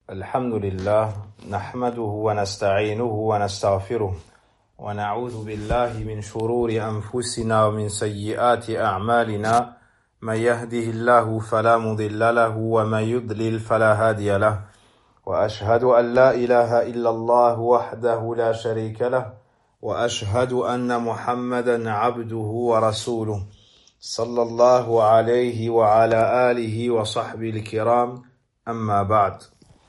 الحمد لله نحمده ونستعينه ونستغفره ونعوذ بالله من شرور أنفسنا ومن سيئات أعمالنا من يهده الله فلا مضل له ومن يضلل فلا هادي له وأشهد أن لا إله إلا الله وحده لا شريك له وأشهد أن محمدا عبده ورسوله صلى الله عليه وعلى آله وصحبه الكرام أما بعد.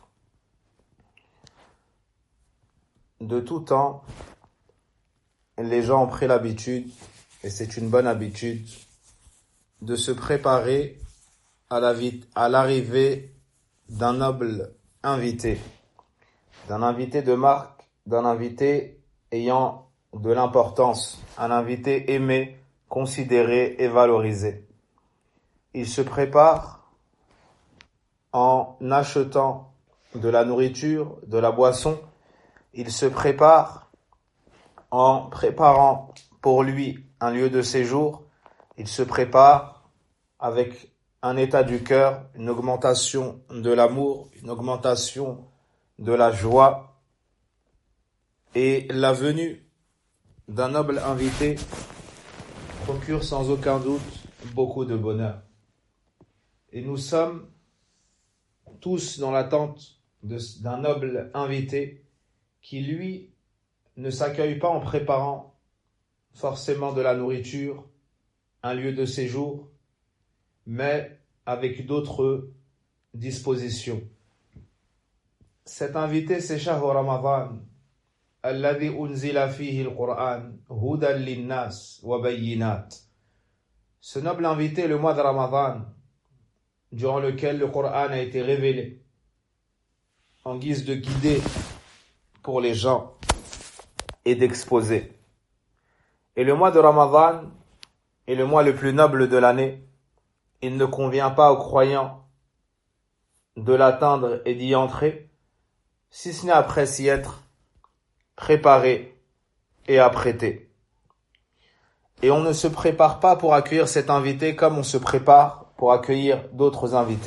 De tout temps, les gens ont pris l'habitude, et c'est une bonne habitude, de se préparer à l'arrivée d'un noble invité, d'un invité de marque, d'un invité ayant de l'importance, un invité aimé, considéré et valorisé. Il se prépare en achetant de la nourriture, de la boisson. Il se prépare en préparant pour lui un lieu de séjour. Il se prépare avec un état du cœur, une augmentation de l'amour, une augmentation de la joie. Et la venue d'un noble invité procure sans aucun doute beaucoup de bonheur. Et nous sommes tous dans l'attente d'un noble invité qui, lui, ne s'accueille pas en préparant forcément de la nourriture, un lieu de séjour, mais avec d'autres dispositions. Cet invité, c'est Shahru Ramadan, alladhi unzila fihi al-Qur'an, hudan lin-nas wa bayyinat. Ce noble invité est le mois de Ramadan, durant lequel le Coran a été révélé, en guise de guider pour les gens et d'exposer. Et le mois de Ramadan est le mois le plus noble de l'année. Il ne convient pas aux croyants de l'atteindre et d'y entrer, si ce n'est après s'y être préparé et apprêté. Et on ne se prépare pas pour accueillir cet invité comme on se prépare pour accueillir d'autres invités.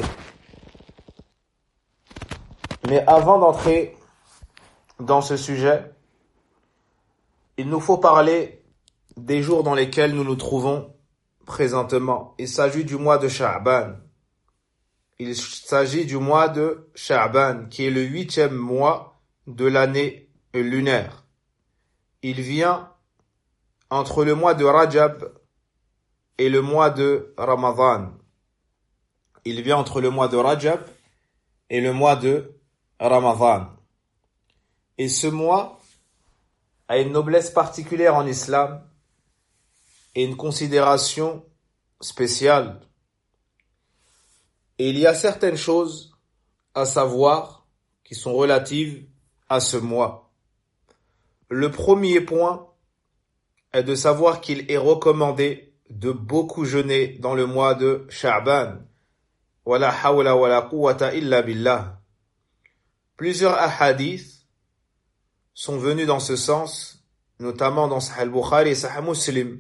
Mais avant d'entrer dans ce sujet, il nous faut parler des jours dans lesquels nous nous trouvons présentement. Il s'agit du mois de Sha'ban. Il s'agit du mois de Sha'ban, qui est le 8e mois de l'année lunaire. Il vient entre le mois de Rajab et le mois de Ramadan. Il vient entre le mois de Rajab et le mois de Ramadan. Et ce mois a une noblesse particulière en islam et une considération spéciale. Et il y a certaines choses à savoir qui sont relatives à ce mois. Le premier point est de savoir qu'il est recommandé de beaucoup jeûner dans le mois de Sha'ban. Wala hawla wala quwwata illa billah. Plusieurs hadiths sont venus dans ce sens, notamment dans Sahih al-Bukhari et Sahih Muslim,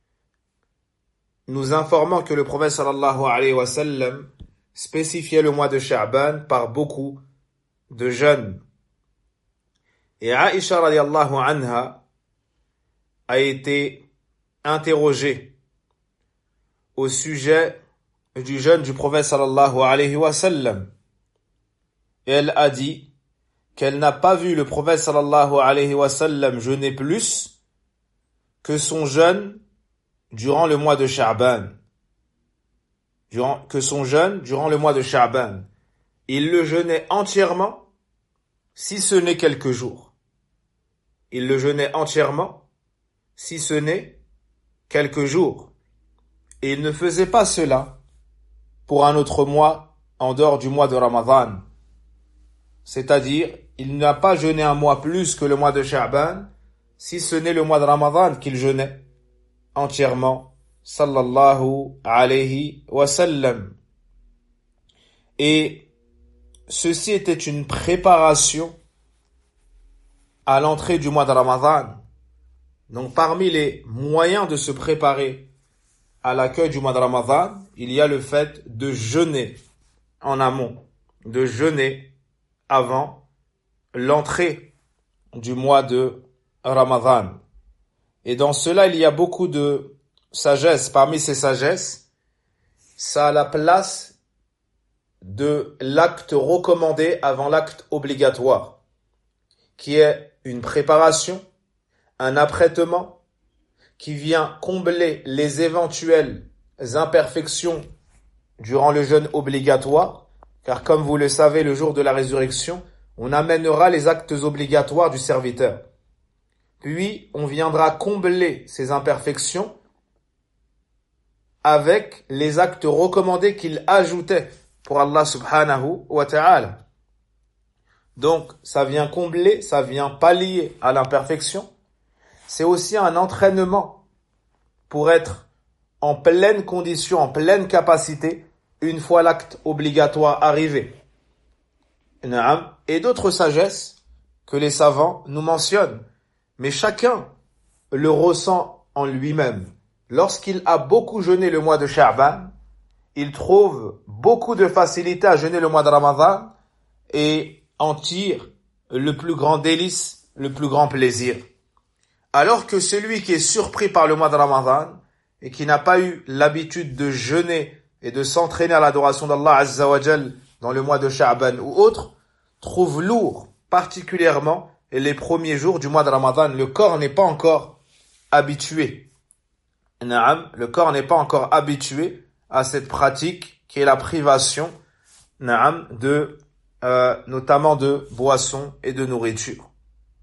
nous informant que le prophète sallallahu alayhi wa sallam spécifiait le mois de Sha'ban par beaucoup de jeûnes. Et Aïcha radiyallahu anha a été interrogée au sujet du jeûne du prophète sallallahu alayhi wa sallam. Et elle a dit qu'elle n'a pas vu le prophète sallallahu alayhi wa sallam jeûner plus que son jeûne durant le mois de Sha'ban. Durant le mois de Sha'ban. Il le jeûnait entièrement, si ce n'est quelques jours. Il le jeûnait entièrement, si ce n'est quelques jours. Et il ne faisait pas cela pour un autre mois en dehors du mois de Ramadan. C'est-à-dire, il n'a pas jeûné un mois plus que le mois de Sha'ban, si ce n'est le mois de Ramadan qu'il jeûnait entièrement, sallallahu alayhi wa sallam. Et ceci était une préparation à l'entrée du mois de Ramadan. Donc parmi les moyens de se préparer à l'accueil du mois de Ramadan, il y a le fait de jeûner en amont, de jeûner avant l'entrée du mois de Ramadan. Et dans cela, il y a beaucoup de sagesse. Parmi ces sagesses, ça a la place de l'acte recommandé avant l'acte obligatoire, qui est une préparation, un apprêtement qui vient combler les éventuelles imperfections durant le jeûne obligatoire, car comme vous le savez, le jour de la résurrection, on amènera les actes obligatoires du serviteur. Puis, on viendra combler ces imperfections avec les actes recommandés qu'il ajoutait pour Allah subhanahu wa ta'ala. Donc, ça vient combler, ça vient pallier à l'imperfection. C'est aussi un entraînement pour être en pleine condition, en pleine capacité, une fois l'acte obligatoire arrivé. Et d'autres sagesses que les savants nous mentionnent. Mais chacun le ressent en lui-même. Lorsqu'il a beaucoup jeûné le mois de Sha'ban, il trouve beaucoup de facilité à jeûner le mois de Ramadan et en tire le plus grand délice, le plus grand plaisir. Alors que celui qui est surpris par le mois de Ramadan et qui n'a pas eu l'habitude de jeûner et de s'entraîner à l'adoration d'Allah Azza wa Jal dans le mois de Sha'ban ou autre, trouve lourd particulièrement les premiers jours du mois de Ramadan. Le corps n'est pas encore habitué. Le corps n'est pas encore habitué à cette pratique qui est la privation de notamment de boissons et de nourriture.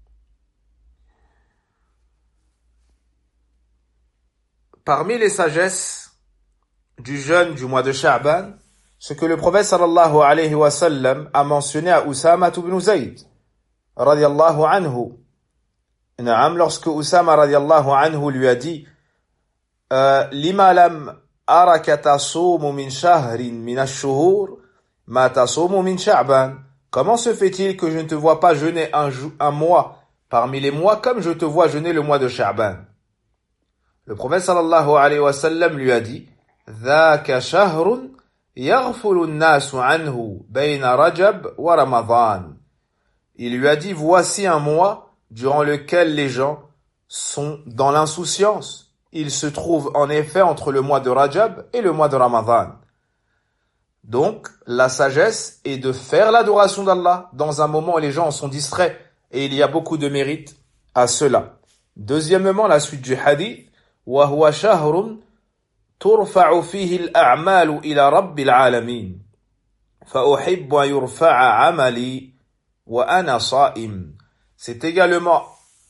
Parmi les sagesses du jeûne du mois de Sha'ban, ce que le prophète sallallahu alayhi wa sallam a mentionné à Usama ibn Zayd radiyallahu anhu. Lorsque Usama radiyallahu anhu lui a dit lima lam araka tasumu min shahrin min ash-shuhur ma tasumu min Sha'ban. Comment se fait-il que je ne te vois pas jeûner un mois parmi les mois comme je te vois jeûner le mois de Sha'ban? Le prophète sallallahu alayhi wa sallam lui a dit dhaka shahrun yaghfulu an-nasu anhu bayna Rajab wa Ramadan. Il lui a dit voici un mois durant lequel les gens sont dans l'insouciance. Il se trouve en effet entre le mois de Rajab et le mois de Ramadan. Donc, la sagesse est de faire l'adoration d'Allah dans un moment où les gens en sont distraits et il y a beaucoup de mérite à cela. Deuxièmement, la suite du hadith وَهُوَ شَهْرٌ تُرْفَعُ فِيهِ الْأَعْمَالُ إِلَى رَبِّ الْعَالَمِينَ فَأُحِبُّ أَن يُرْفَعَ عَمَلِي وَأَنَا صَائِمٌ. C'est également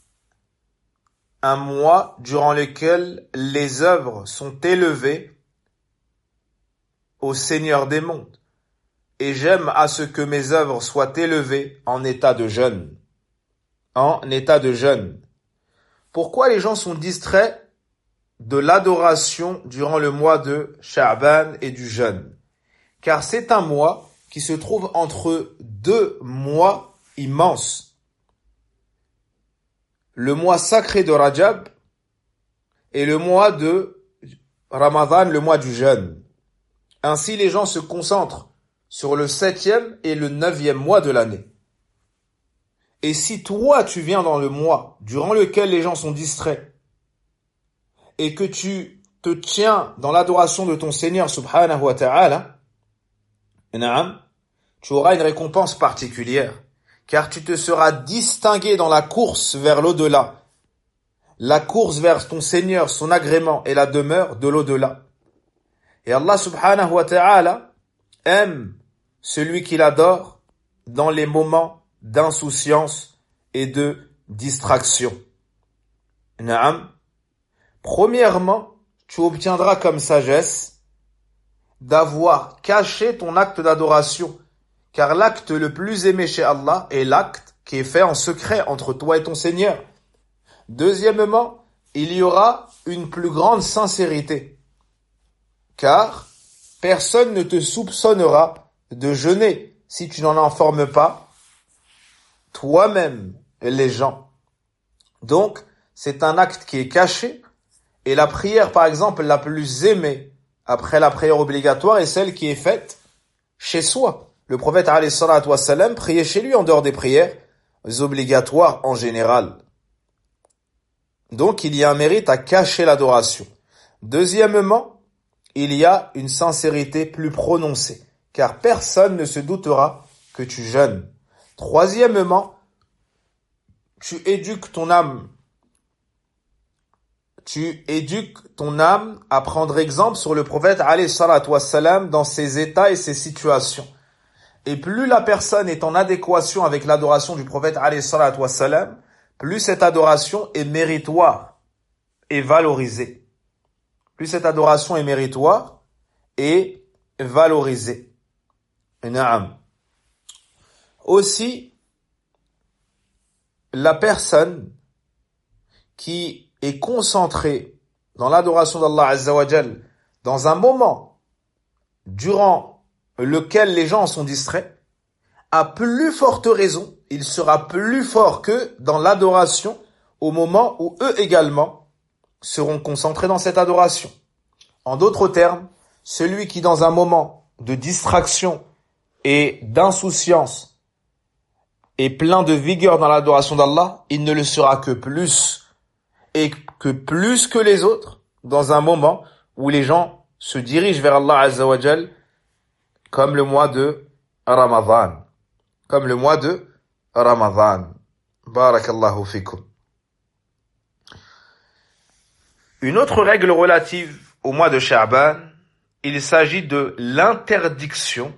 un mois durant lequel les œuvres sont élevées au Seigneur des mondes. Et j'aime à ce que mes œuvres soient élevées en état de jeûne. En état de jeûne. Pourquoi les gens sont distraits de l'adoration durant le mois de Sha'ban et du jeûne? Car c'est un mois qui se trouve entre deux mois immenses. Le mois sacré de Rajab et le mois de Ramadan, le mois du jeûne. Ainsi, les gens se concentrent sur le 7e et le 9e mois de l'année. Et si toi, tu viens dans le mois durant lequel les gens sont distraits et que tu te tiens dans l'adoration de ton Seigneur subhanahu wa ta'ala, tu auras une récompense particulière, car tu te seras distingué dans la course vers l'au-delà, la course vers ton Seigneur, son agrément et la demeure de l'au-delà. Et Allah subhanahu wa ta'ala aime celui qui l'adore dans les moments d'insouciance et de distraction. Premièrement, tu obtiendras comme sagesse d'avoir caché ton acte d'adoration, car l'acte le plus aimé chez Allah est l'acte qui est fait en secret entre toi et ton Seigneur. Deuxièmement, il y aura une plus grande sincérité, car personne ne te soupçonnera de jeûner si tu n'en informes pas toi-même les gens. Donc, c'est un acte qui est caché, et la prière, par exemple, la plus aimée après la prière obligatoire est celle qui est faite chez soi, le prophète alayhi salatu wassalam priait chez lui en dehors des prières obligatoires en général. Donc il y a un mérite à cacher l'adoration. Deuxièmement, il y a une sincérité plus prononcée, car personne ne se doutera que tu jeûnes. Troisièmement, tu éduques ton âme. Tu éduques ton âme à prendre exemple sur le prophète alayhi salatu wassalam dans ses états et ses situations. Et plus la personne est en adéquation avec l'adoration du prophète alayhi salatu wassalam, plus cette adoration est méritoire et valorisée. Plus cette adoration est méritoire et valorisée. Naam. Aussi, la personne qui est concentrée dans l'adoration d'Allah Azza wa Jal, dans un moment durant lequel les gens sont distraits, à plus forte raison, il sera plus fort que dans l'adoration au moment où eux également seront concentrés dans cette adoration. En d'autres termes, celui qui dans un moment de distraction et d'insouciance est plein de vigueur dans l'adoration d'Allah, il ne le sera que plus et que plus que les autres dans un moment où les gens se dirigent vers Allah Azza wa Jal comme le mois de Ramadan. Comme le mois de Ramadan. Barakallahu fikum. Une autre règle relative au mois de Sha'ban, il s'agit de l'interdiction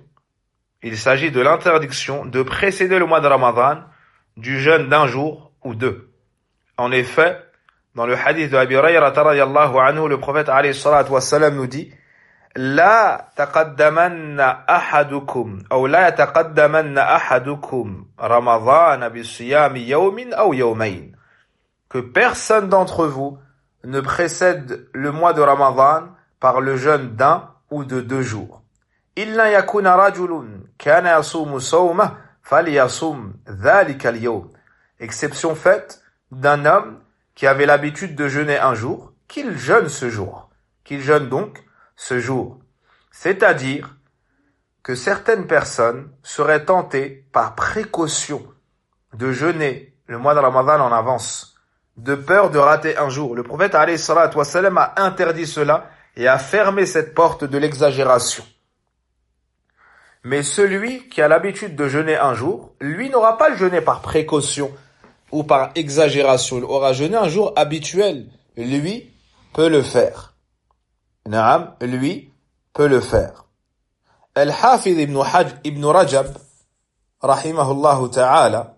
de précéder le mois de Ramadan du jeûne d'un jour ou deux. En effet, dans le hadith de Abi Hurayra radiyallahu anhu, le prophète alayhi salatu wassalam nous dit: لا تقدمن أحدكم أو لا يتقدمن أحدكم رمضان بصيام يوم أو يومين. Que personne d'entre vous ne précède le mois de Ramadan par le jeûne d'un ou de 2 jours. إلا يكون رجل كان يصوم صومه فليصوم ذلك اليوم. Exception faite d'un homme qui avait l'habitude de jeûner un jour, qu'il jeûne ce jour. Qu'il jeûne donc ce jour. C'est-à-dire que certaines personnes seraient tentées par précaution de jeûner le mois de Ramadan en avance, de peur de rater un jour. Le prophète alayhi salatu wassalam a interdit cela et a fermé cette porte de l'exagération. Mais celui qui a l'habitude de jeûner un jour, lui n'aura pas le jeûner par précaution ou par exagération. Il aura jeûné un jour habituel. Lui peut le faire. Naam, lui peut le faire. Al-Hafidh ibn Rajab, rahimahullah ta'ala,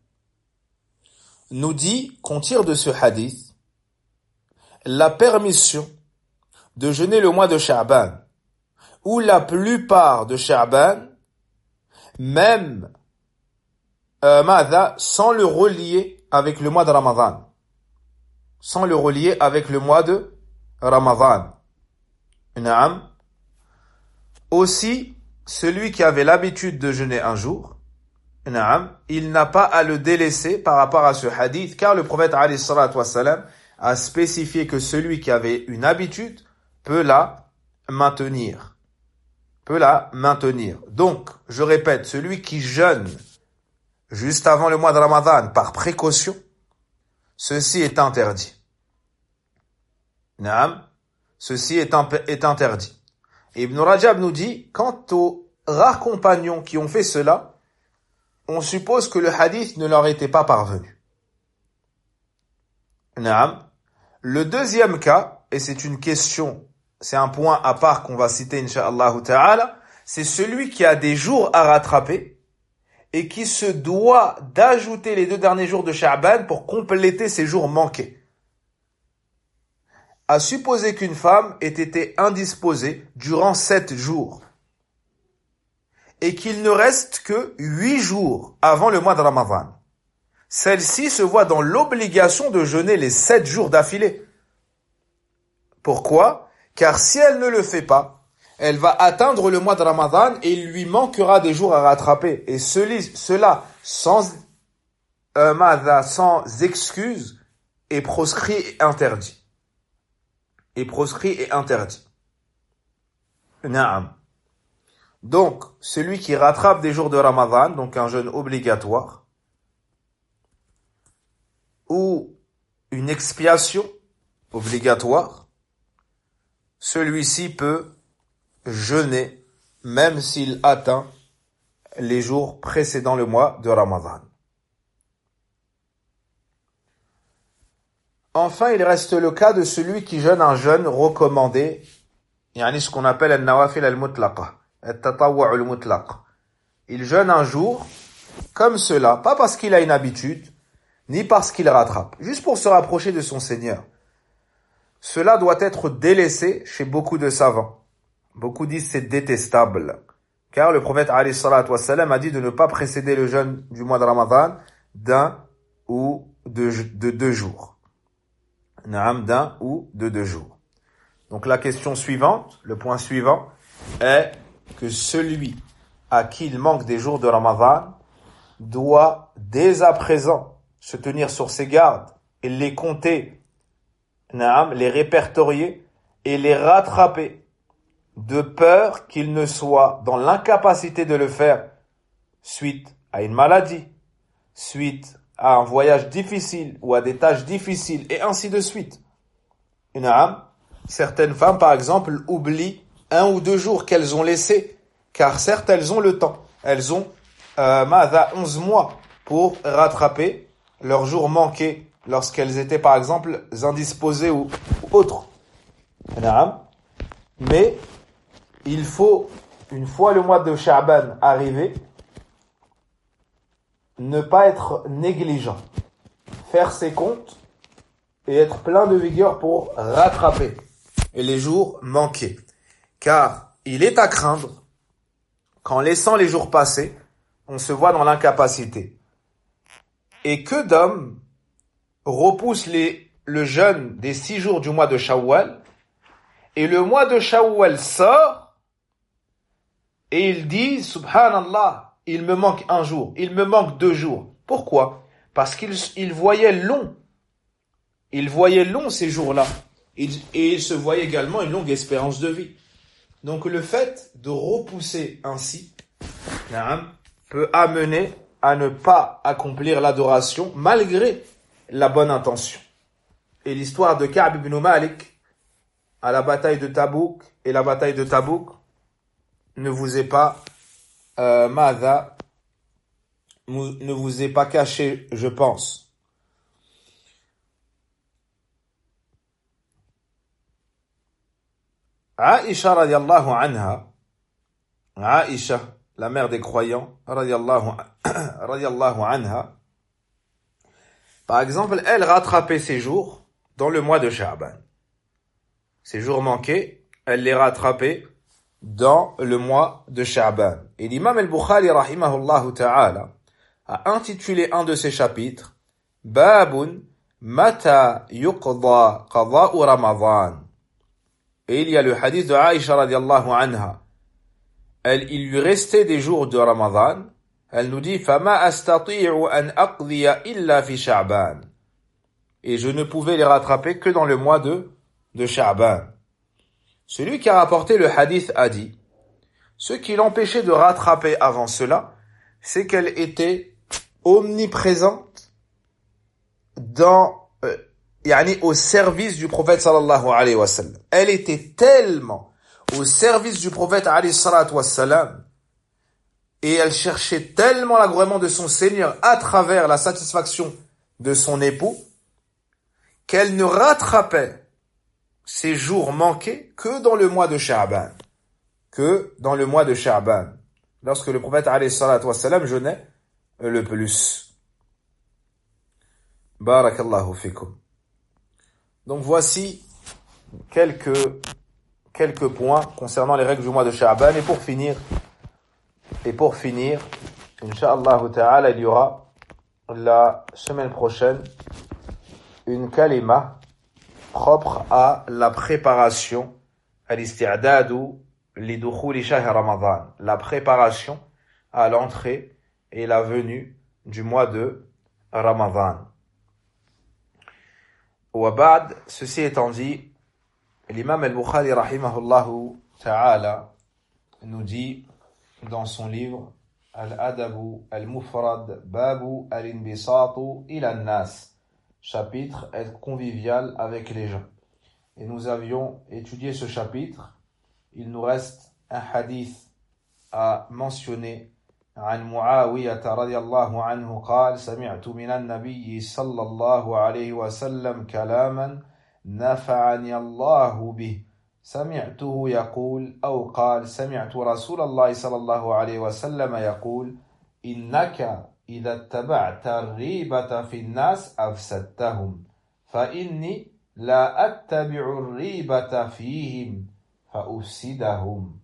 nous dit qu'on tire de ce hadith la permission de jeûner le mois de Sha'ban, ou la plupart de Sha'ban, même sans le relier avec le mois de Ramadan. Sans le relier avec le mois de Ramadan. Naam. Aussi, celui qui avait l'habitude de jeûner un jour, naam, il n'a pas à le délaisser par rapport à ce hadith, car le prophète alayhi salatu wassalam a spécifié que celui qui avait une habitude peut la maintenir. Donc, je répète, celui qui jeûne juste avant le mois de Ramadan par précaution, ceci est interdit. Naam. Ceci est interdit. Et Ibn Rajab nous dit, quant aux rares compagnons qui ont fait cela, on suppose que le hadith ne leur était pas parvenu. Naam. Le deuxième cas, et c'est une question, c'est un point à part qu'on va citer incha'Allah ta'ala, c'est celui qui a des jours à rattraper et qui se doit d'ajouter les 2 derniers jours de Sha'ban pour compléter ses jours manqués. À supposer qu'une femme ait été indisposée durant 7 jours et qu'il ne reste que 8 jours avant le mois de Ramadan. Celle-ci se voit dans l'obligation de jeûner les 7 jours d'affilée. Pourquoi? Car si elle ne le fait pas, elle va atteindre le mois de Ramadan et il lui manquera des jours à rattraper. Et cela sans excuse est proscrit et interdit. Naam. Donc, celui qui rattrape des jours de Ramadan, donc un jeûne obligatoire, ou une expiation obligatoire, celui-ci peut jeûner même s'il atteint les jours précédant le mois de Ramadan. Enfin, il reste le cas de celui qui jeûne un jeûne recommandé, yani ce qu'on appelle al-nawafil al-mutlaqa, al-tatawwu' al-mutlaq. Il jeûne un jour comme cela, pas parce qu'il a une habitude, ni parce qu'il rattrape, juste pour se rapprocher de son Seigneur. Cela doit être délaissé chez beaucoup de savants. Beaucoup disent c'est détestable, car le prophète alayhi salatu wassalam a dit de ne pas précéder le jeûne du mois de Ramadan d'un ou de 2 jours. D'un ou de 2 jours. Donc la question suivante, le point suivant, est que celui à qui il manque des jours de Ramadan doit dès à présent se tenir sur ses gardes et les compter, les répertorier et les rattraper, de peur qu'il ne soit dans l'incapacité de le faire suite à une maladie, suite à un voyage difficile ou à des tâches difficiles et ainsi de suite. Certaines femmes, par exemple, oublient 1 ou 2 jours qu'elles ont laissés, car certes, elles ont le temps. Elles ont 11 mois pour rattraper leurs jours manqués lorsqu'elles étaient, par exemple, indisposées ou autres. Mais il faut, une fois le mois de Sha'ban arrivé, ne pas être négligent, faire ses comptes et être plein de vigueur pour rattraper les jours manqués. Car il est à craindre qu'en laissant les jours passer, on se voit dans l'incapacité. Et que d'hommes repoussent le jeûne des 6 jours du mois de Shawwal, et le mois de Shawwal sort, et il dit, subhanallah, il me manque 1 jour, il me manque 2 jours. Pourquoi? Parce qu'il voyait long. Il voyait long ces jours-là. Et il se voyait également une longue espérance de vie. Donc le fait de repousser ainsi peut amener à ne pas accomplir l'adoration malgré la bonne intention. Et l'histoire de Ka'b ibn Malik à la bataille de Tabouk et la bataille de Tabouk ne vous est pas ne vous est pas caché, je pense. Aïcha radiallahu anha, Aïcha, la mère des croyants, radiallahu anha, par exemple, elle rattrapait ses jours dans le mois de Sha'ban. Ses jours manqués, elle les rattrapait dans le mois de Sha'ban. Et l'imam al-Bukhari, rahimahullahu ta'ala, a intitulé un de ses chapitres, Babun mata yuqda qada'u Ramadan. Et il y a le hadith de Aïcha radiallahu anha. Il lui restait des jours de Ramadan. Elle nous dit, Fama astati'u an aqdiya illa fi Sha'ban. Et je ne pouvais les rattraper que dans le mois de Sha'ban. Celui qui a rapporté le hadith a dit, ce qui l'empêchait de rattraper avant cela, c'est qu'elle était omniprésente au service du prophète sallallahu alayhi wa sallam. Elle était tellement au service du prophète alayhi salatu wa sallam et elle cherchait tellement l'agrément de son Seigneur à travers la satisfaction de son époux qu'elle ne rattrapait ses jours manqués que dans le mois de Sha'ban. Lorsque le prophète alayhi salatu wa sallam jeûnait le plus. Barakallahu fikum. Donc voici quelques points concernant les règles du mois de Sha'ban. Et pour finir, Inch'Allah ta'ala, il y aura la semaine prochaine une kalima propre à la préparation, à l'isti'dadu lidukhuli shahr Ramadan, la préparation à l'entrée et la venue du mois de Ramadan. Wa ba'd, ceci étant dit, l'imam al-Bukhari rahimahullahu ta'ala nous dit dans son livre Al-Adabu al-Mufrad Babu al-Inbisatu ila nas, chapitre être convivial avec les gens. Et nous avions étudié ce chapitre. Il nous reste un hadith à mentionner. عن معاوية رضي الله عنه قال سمعت من النبي صلى الله عليه وسلم كلاما نفعني الله به سمعته يقول أو قال سمعت رسول الله صلى الله عليه وسلم يقول إنك إذا اتبعت الريبة في الناس أفسدتهم فإني لا أتبع الريبة فيهم فأفسدهم.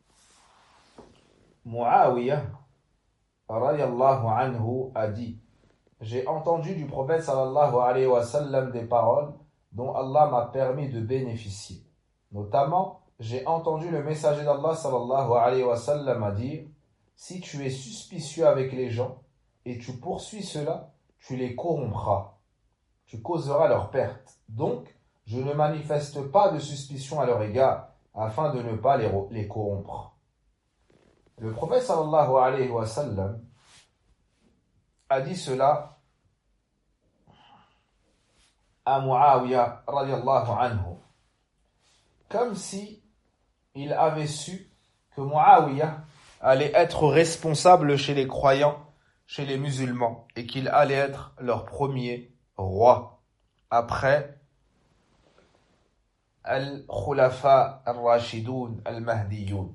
Muawiyah radiallahu anhu a dit: j'ai entendu du prophète sallallahu alayhi wa sallam des paroles dont Allah m'a permis de bénéficier. Notamment, j'ai entendu le messager d'Allah sallallahu alayhi wa sallam a dire: si tu es suspicieux avec les gens et tu poursuis cela, tu les corrompras, tu causeras leur perte. Donc, je ne manifeste pas de suspicion à leur égard afin de ne pas les corrompre. Le prophète sallallahu alayhi wa sallam a dit cela à Muawiyah radiallahu anhu, comme si il avait su que Muawiyah allait être responsable chez les croyants, chez les musulmans, et qu'il allait être leur premier roi après al-Khulafa al-Rashidoun al-Mahdiyoun.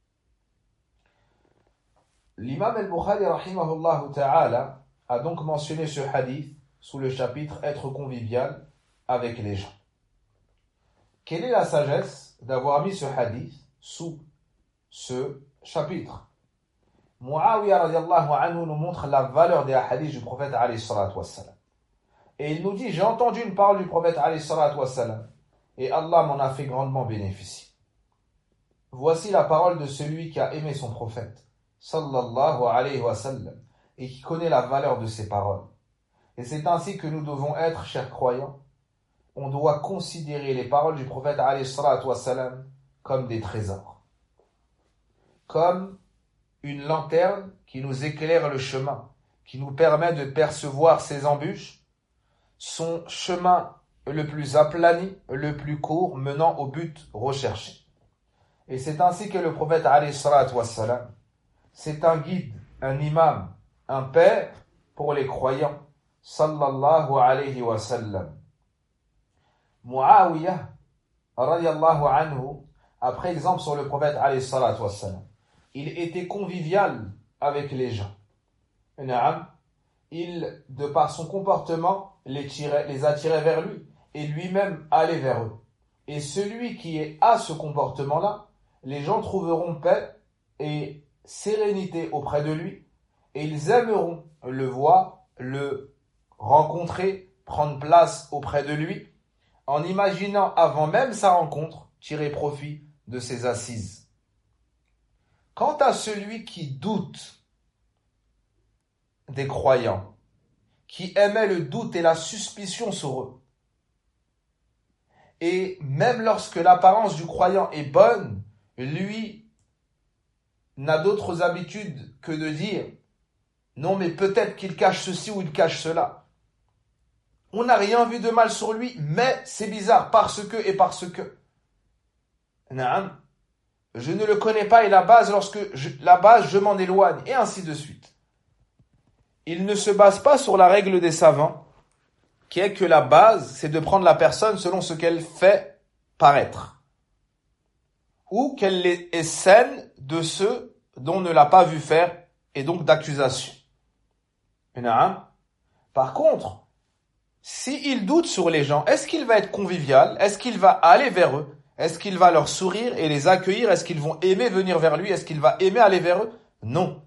L'imam al-Bukhari rahimahullah ta'ala a donc mentionné ce hadith sous le chapitre être convivial avec les gens. Quelle est la sagesse d'avoir mis ce hadith sous ce chapitre? Muawiyah radiallahu anhu nous montre la valeur des hadiths du prophète alayhi salatu wassalam. Et il nous dit: j'ai entendu une parole du prophète alayhi salatu wassalam et Allah m'en a fait grandement bénéficier. Voici la parole de celui qui a aimé son prophète sallallahu alayhi wa sallam et qui connaît la valeur de ses paroles. Et c'est ainsi que nous devons être, chers croyants. On doit considérer les paroles du prophète alayhi salatu wassalam comme des trésors, comme une lanterne qui nous éclaire le chemin, qui nous permet de percevoir ses embûches, son chemin le plus aplani, le plus court, menant au but recherché. Et c'est ainsi que le prophète alayhi salatu wassalam, c'est un guide, un imam, un père pour les croyants, sallallahu alayhi wa sallam. Muawiyah radiallahu anhu a pris exemple sur le prophète alayhi salatu wassalam. Il était convivial avec les gens. Il, de par son comportement, les attirait vers lui et lui-même allait vers eux. Et celui qui a ce comportement-là, les gens trouveront paix et sérénité auprès de lui et ils aimeront le voir, le rencontrer, prendre place auprès de lui en imaginant avant même sa rencontre tirer profit de ses assises. Quant à celui qui doute des croyants, qui émet le doute et la suspicion sur eux, et même lorsque l'apparence du croyant est bonne, lui n'a d'autres habitudes que de dire « Non, mais peut-être qu'il cache ceci ou il cache cela. On n'a rien vu de mal sur lui, mais c'est bizarre, parce que et parce que. » Naam, je ne le connais pas et la base, je m'en éloigne, et ainsi de suite. Il ne se base pas sur la règle des savants, qui est que la base, c'est de prendre la personne selon ce qu'elle fait paraître, ou qu'elle est saine de ceux dont on ne l'a pas vu faire, et donc d'accusation. Par contre, s'il doute sur les gens, est-ce qu'il va être convivial? Est-ce qu'il va aller vers eux? Est-ce qu'il va leur sourire et les accueillir? Est-ce qu'ils vont aimer venir vers lui? Est-ce qu'il va aimer aller vers eux? Non.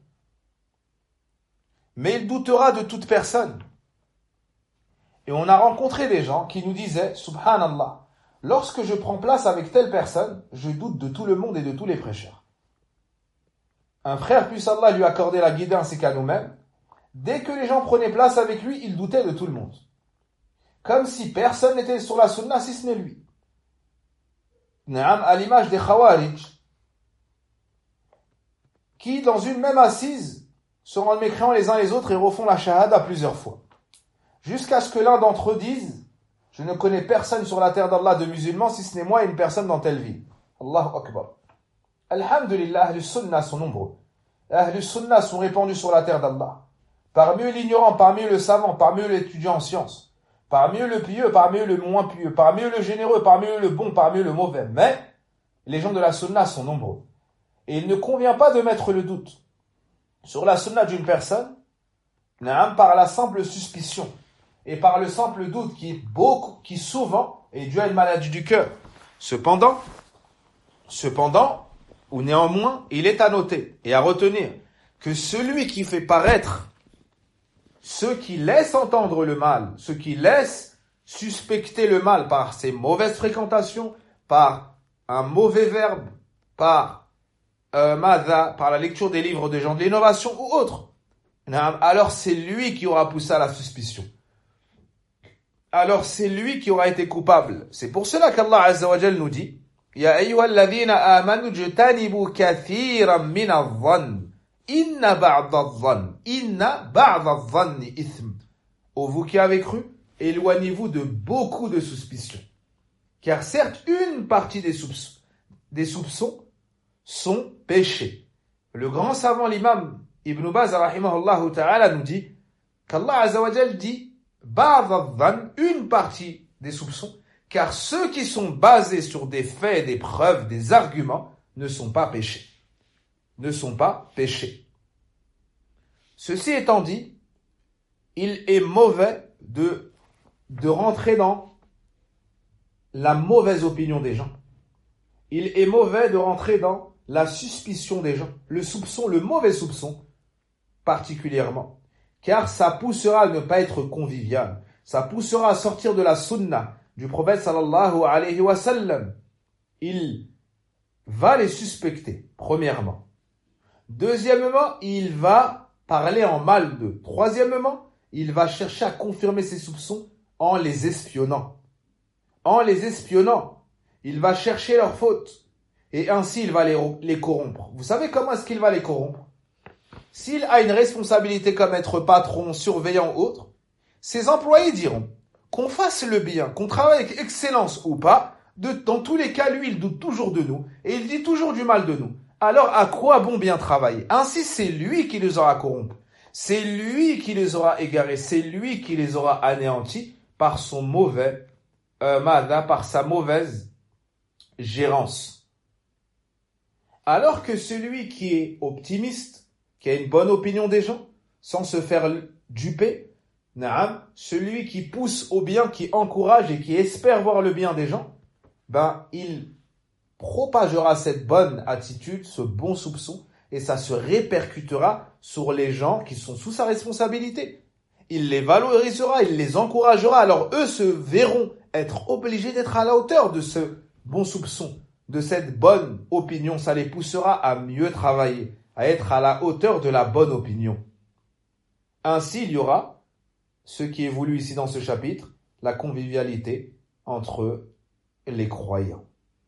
Mais il doutera de toute personne. Et on a rencontré des gens qui nous disaient, subhanallah, lorsque je prends place avec telle personne, je doute de tout le monde et de tous les prêcheurs. Un frère, puisse Allah lui accorder la guidée ainsi qu'à nous-mêmes, dès que les gens prenaient place avec lui, il doutait de tout le monde. Comme si personne n'était sur la sunna si ce n'est lui. À l'image des Khawarij, qui, dans une même assise, se rendent mécréants les uns les autres et refont la shahada plusieurs fois. Jusqu'à ce que l'un d'entre eux dise « Je ne connais personne sur la terre d'Allah de musulmans si ce n'est moi et une personne dans telle ville. » Allahu Akbar. Alhamdulillah, Ahlus Sunnah sont nombreux. Ahlus Sunnah sont répandus sur la terre d'Allah. Parmi eux l'ignorant, parmi eux le savant, parmi eux l'étudiant en sciences. Parmi eux le pieux, parmi eux le moins pieux, parmi eux le généreux, parmi eux le bon, parmi eux le mauvais. Mais les gens de la Sunna sont nombreux. Et il ne convient pas de mettre le doute sur la Sunna d'une personne, par la simple suspicion et par le simple doute qui souvent est dû à une maladie du cœur. Cependant, ou néanmoins, il est à noter et à retenir que celui qui fait paraître ceux qui laissent entendre le mal, ceux qui laissent suspecter le mal par ses mauvaises fréquentations, par un mauvais verbe, par la lecture des livres des gens de l'innovation ou autre, alors c'est lui qui aura poussé à la suspicion. Alors c'est lui qui aura été coupable. C'est pour cela qu'Allah Azza wa Jal nous dit Ya ayyuhalladhina amanu jtanibu kathiran min adh-dhann inna ba'da adh-dhanni ithm. Ô vous qui avez cru, éloignez-vous de beaucoup de suspicions. Car certes, une partie des soupçons sont péchés. Le grand savant, l'imam Ibn Baz, rahimahullah ta'ala, nous dit qu'Allah Azza wa Jal dit ba'd adh-dhann, une partie des soupçons, car ceux qui sont basés sur des faits, des preuves, des arguments, ne sont pas péchés. Ne sont pas péchés. Ceci étant dit, il est mauvais de rentrer dans la mauvaise opinion des gens. Il est mauvais de rentrer dans la suspicion des gens, le soupçon, le mauvais soupçon, particulièrement. Car ça poussera à ne pas être convivial. Ça poussera à sortir de la sunna du prophète sallallahu alayhi wa sallam. Il va les suspecter, premièrement. Deuxièmement, il va parler en mal d'eux. Troisièmement, il va chercher à confirmer ses soupçons en les espionnant. En les espionnant, il va chercher leurs fautes. Et ainsi, il va les corrompre. Vous savez comment est-ce qu'il va les corrompre? S'il a une responsabilité comme être patron, surveillant ou autre, ses employés diront qu'on fasse le bien, qu'on travaille avec excellence ou pas, dans tous les cas, lui, il doute toujours de nous et il dit toujours du mal de nous. Alors, à quoi bon bien travailler? Ainsi, c'est lui qui les aura corrompus. C'est lui qui les aura égarés. C'est lui qui les aura anéantis par son mauvais par sa mauvaise gérance. Alors que celui qui est optimiste, qui a une bonne opinion des gens, sans se faire duper, celui qui pousse au bien, qui encourage et qui espère voir le bien des gens, il propagera cette bonne attitude, ce bon soupçon, et ça se répercutera sur les gens qui sont sous sa responsabilité. Il les valorisera, il les encouragera, alors eux se verront être obligés d'être à la hauteur de ce bon soupçon, de cette bonne opinion. Ça les poussera à mieux travailler, à être à la hauteur de la bonne opinion. Ainsi, il y aura ce qui est voulu ici dans ce chapitre, la convivialité entre les croyants.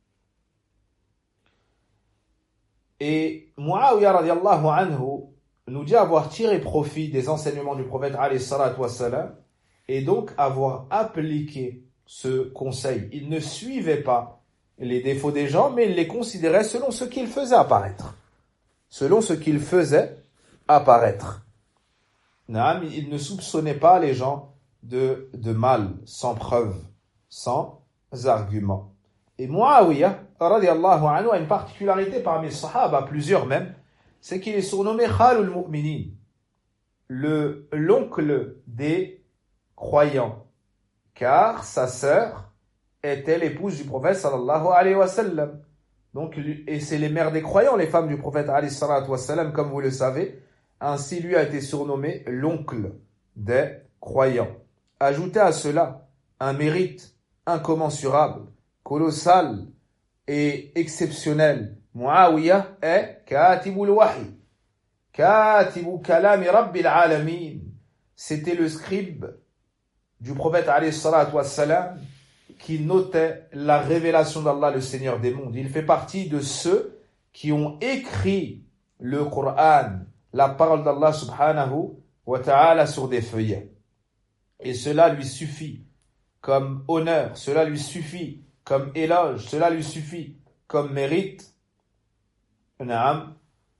Et Muawiyah radiallahu anhu nous dit avoir tiré profit des enseignements du prophète alayhi salatu wassalam et donc avoir appliqué ce conseil. Il ne suivait pas les défauts des gens, mais il les considérait selon ce qu'ils faisaient apparaître. Selon ce qu'ils faisaient apparaître. Il ne soupçonnait pas les gens de mal, sans preuve, sans argument. Et Muawiyah, radiallahu anhu, a une particularité parmi les sahaba, plusieurs même, c'est qu'il est surnommé Khalul Mu'minin, l'oncle des croyants, car sa sœur était l'épouse du prophète sallallahu alayhi wa sallam. Donc, et c'est les mères des croyants, les femmes du prophète alayhi salatu wa sallam, comme vous le savez. Ainsi, lui a été surnommé l'oncle des croyants. Ajoutez à cela un mérite incommensurable, colossal et exceptionnel. Muawiyah est Katibul Wahi, Katibu Kalami Rabbil Alamin. C'était le scribe du prophète alayhi salatu wa sallam qui notait la révélation d'Allah, le Seigneur des mondes. Il fait partie de ceux qui ont écrit le Coran, la parole d'Allah subhanahu wa ta'ala sur des feuillets. Et cela lui suffit comme honneur, cela lui suffit comme éloge, cela lui suffit comme mérite, naam,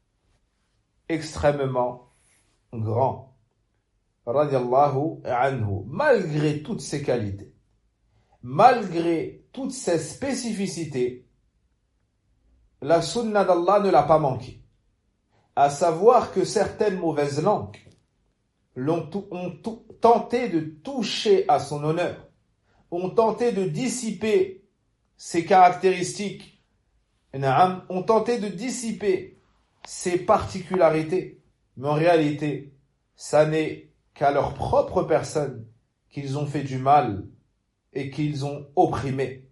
extrêmement grand. Radiallahu anhu. Malgré toutes ses qualités, malgré toutes ses spécificités, la sunna d'Allah ne l'a pas manqué. À savoir que certaines mauvaises langues ont tenté de toucher à son honneur, ont tenté de dissiper ses caractéristiques, ont tenté de dissiper ses particularités, mais en réalité, ça n'est qu'à leur propre personne qu'ils ont fait du mal et qu'ils ont opprimé.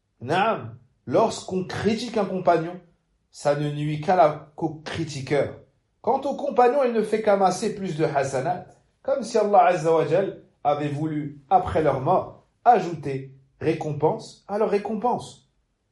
Lorsqu'on critique un compagnon, ça ne nuit qu'au critiqueur. Quant au compagnon, il ne fait qu'amasser plus de hasanat, comme si Allah Azza wa Jal avait voulu, après leur mort, ajouter récompense à leur récompense.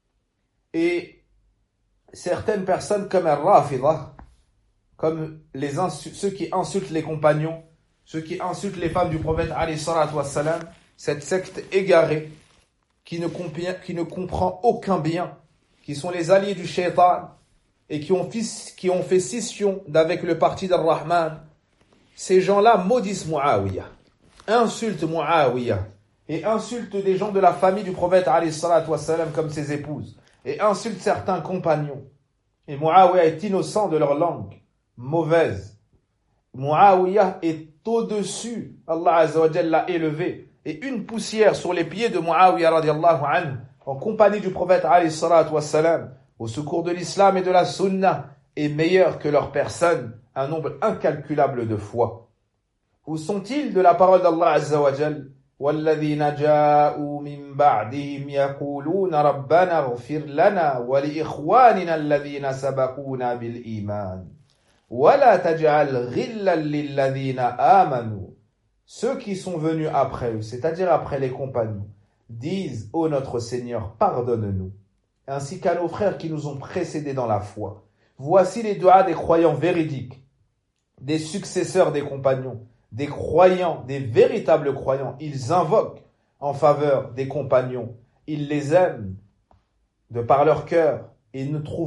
Et certaines personnes comme Al-Rafidah, comme ceux qui insultent les compagnons, ceux qui insultent les femmes du prophète alayhi salatu wassalam, cette secte égarée qui ne comprend aucun bien, qui sont les alliés du shaitan et qui ont fait scission d'avec le parti d'Ar-Rahman, ces gens-là maudissent Muawiyah, insultent Muawiyah et insultent des gens de la famille du prophète alayhi salatu wassalam comme ses épouses et insultent certains compagnons. Et Muawiyah est innocent de leur langue mauvaise. Muawiyah est au-dessus, Allah Azza wa Jalla l'a élevé, et une poussière sur les pieds de Muawiyah radiallahu anhu, en compagnie du prophète alayhi salatu wassalam, au secours de l'islam et de la sunna, est meilleure que leur personne, un nombre incalculable de fois. Où sont-ils de la parole d'Allah Azza wa Jalla? وَالَّذِينَ جَاءُوا مِن بَعْدِهِمْ يَقُولُونَ رَبَّنَا اغْفِرْ لَنَا وَلِإِخْوَانِنَا الَّذِينَ سَبَقُونَا بِالْإِيمَانِ وَلَا تَجْعَلْ غِلًّا لِلَّذِينَ آمَنُوا. Ceux qui sont venus après eux, c'est-à-dire après les compagnons, disent: ô notre Seigneur, pardonne-nous, ainsi qu'à nos frères qui nous ont précédés dans la foi. Voici les duas des croyants véridiques, des successeurs des compagnons, des croyants, des véritables croyants. Ils invoquent en faveur des compagnons. Ils les aiment de par leur cœur et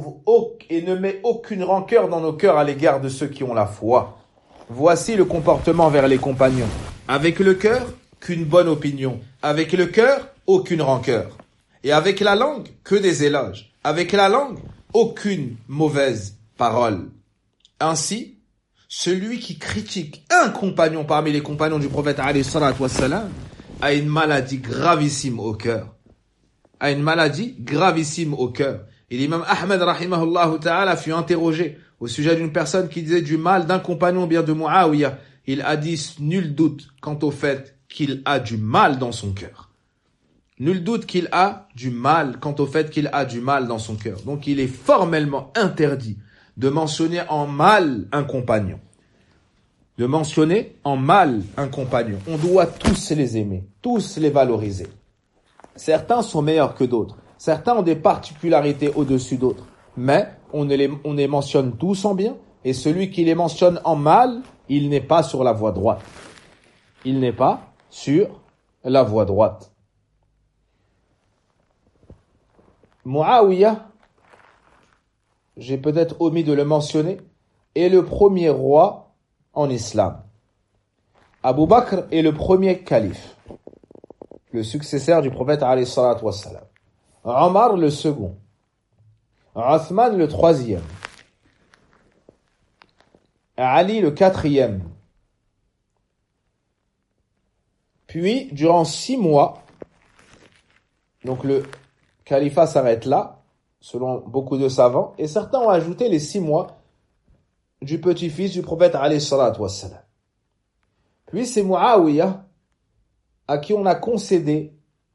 ne met aucune rancœur dans nos cœurs à l'égard de ceux qui ont la foi. Voici le comportement vers les compagnons. Avec le cœur, qu'une bonne opinion. Avec le cœur, aucune rancœur. Et avec la langue, que des éloges. Avec la langue, aucune mauvaise parole. Ainsi, celui qui critique un compagnon parmi les compagnons du prophète alayhi salatu wassalam a une maladie gravissime au cœur. A une maladie gravissime au cœur. Et l'imam Ahmed rahimahullah ta'ala fut interrogé au sujet d'une personne qui disait du mal d'un compagnon bien de Muawiyah. Il a dit nul doute quant au fait qu'il a du mal dans son cœur. Nul doute qu'il a du mal quant au fait qu'il a du mal dans son cœur. Donc il est formellement interdit de mentionner en mal un compagnon. De mentionner en mal un compagnon. On doit tous les aimer, tous les valoriser. Certains sont meilleurs que d'autres. Certains ont des particularités au-dessus d'autres. Mais on les mentionne tous en bien. Et celui qui les mentionne en mal, il n'est pas sur la voie droite. Il n'est pas sur la voie droite. Muawiyah, j'ai peut-être omis de le mentionner, est le premier roi en islam. Abu Bakr est le premier calife, le successeur du prophète alayhi salatu wassalam. Omar le second. Othman le troisième. Ali le quatrième. Puis, durant 6 mois, donc le califat s'arrête là, selon beaucoup de savants, et certains ont ajouté les 6 mois du petit-fils du prophète alayhi salatu wassalam. Puis c'est Muawiyah à qui on a concédé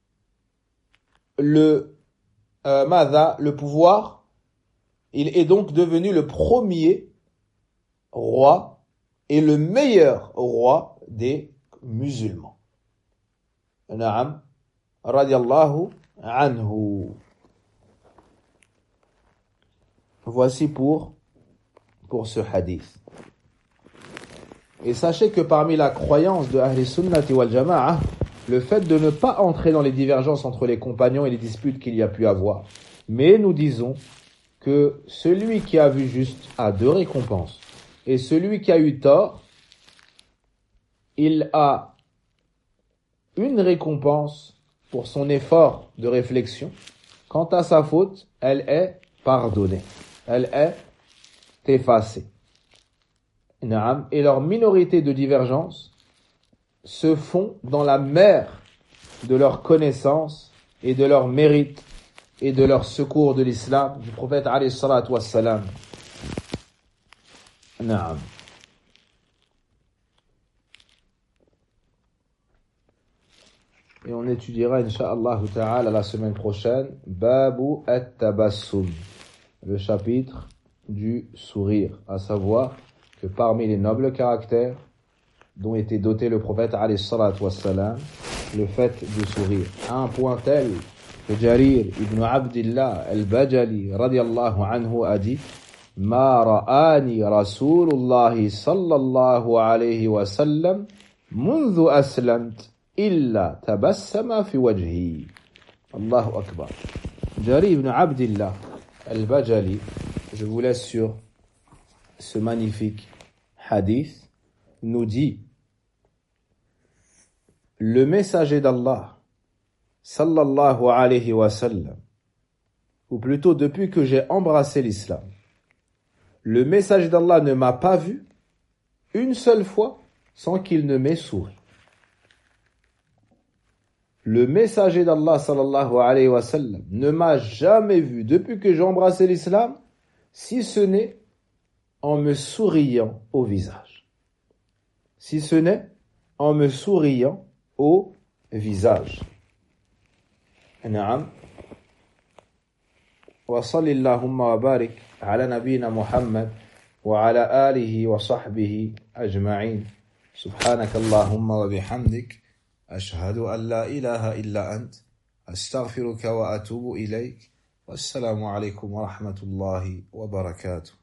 le pouvoir. Il est donc devenu le premier roi et le meilleur roi des musulmans. Na'am, radiyallahu anhu. Voici pour pour ce hadith. Et sachez que parmi la croyance de Ahl Sunnati wal Jama'ah, le fait de ne pas entrer dans les divergences entre les compagnons et les disputes qu'il y a pu avoir. Mais nous disons que celui qui a vu juste a 2 récompenses. Et celui qui a eu tort, il a une récompense pour son effort de réflexion. Quant à sa faute, elle est pardonnée. Elle est effacée. Et leur minorité de divergence se font dans la mer de leur connaissance et de leur mérite et de leur secours de l'islam, du prophète alayhi salatu wassalam. Naam. Et on étudiera, incha'Allah ta'ala, la semaine prochaine, Babu at-tabassum, le chapitre du sourire, à savoir que parmi les nobles caractères dont était doté le prophète alayhi salatu wassalam, le fait de sourire. À un point tel que Jarir ibn Abdillah al-Bajali radiyallahu anhu a dit Ma ra'ani Rasulullah sallallahu alayhi wa sallam منذ أسلمت إلا تبسم في وجهي. Allahu Akbar. Jarir ibn Abdillah al-Bajali, je vous laisse sur ce magnifique hadith, nous dit le messager d'Allah sallallahu alayhi wa sallam, ou plutôt depuis que j'ai embrassé l'islam, le messager d'Allah ne m'a pas vu une seule fois sans qu'il ne m'ait souri. Le messager d'Allah sallallahu alayhi wa sallam ne m'a jamais vu depuis que j'ai embrassé l'islam, si ce n'est en me souriant au visage. Si ce n'est en me souriant au visage. Naam. Wa sallallahu wa barik ala nabina Muhammad wa ala alihi wa sahbihi ajma'in. Subhanaka Allahumma wa bihamdik. Ashhadu an la ilaha illa ant. Astaghfiruka wa atubu ilayk. Wassalamu alaykum wa rahmatullahi wa barakatuh.